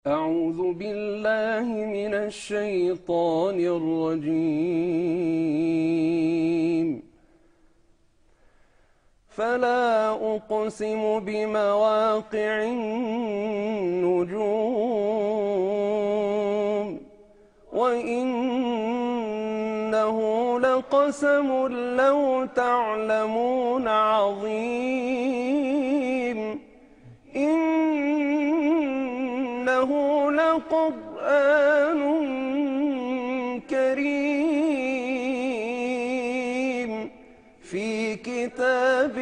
أعوذ بالله من الشيطان الرجيم. فلا أقسم بمواقع النجوم وإنه لقسم لو تعلمون عظيم. إنه لقرآن كريم في كتاب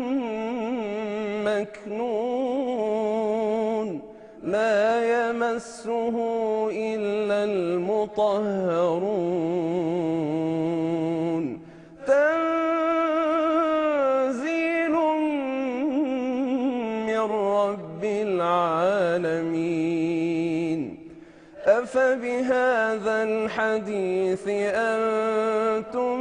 مكنون لا يمسه إلا المطهرون. تنزيل من رب العالمين. أفبهذا الحديث أنتم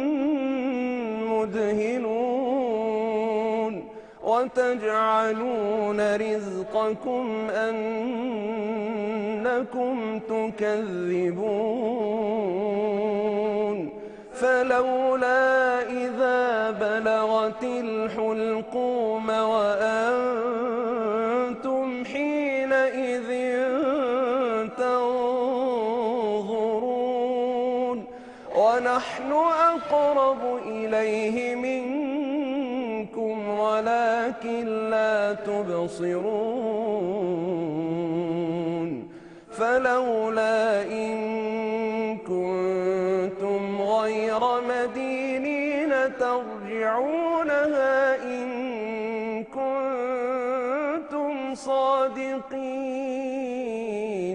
مدهنون وتجعلون رزقكم أنكم تكذبون. فلولا إذا بلغت الحلقوم وأنتم حينئذ تنظرون ونحن أقرب إليه منكم ولكن لا تبصرون. فلولا إن كنتم غير مدينين ترجعونها إن كنتم صادقين.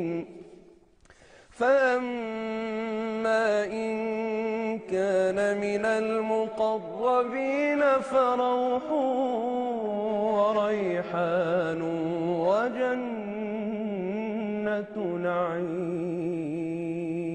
فأما إن كان من المقربين فروح وريحان وجنة نعيم.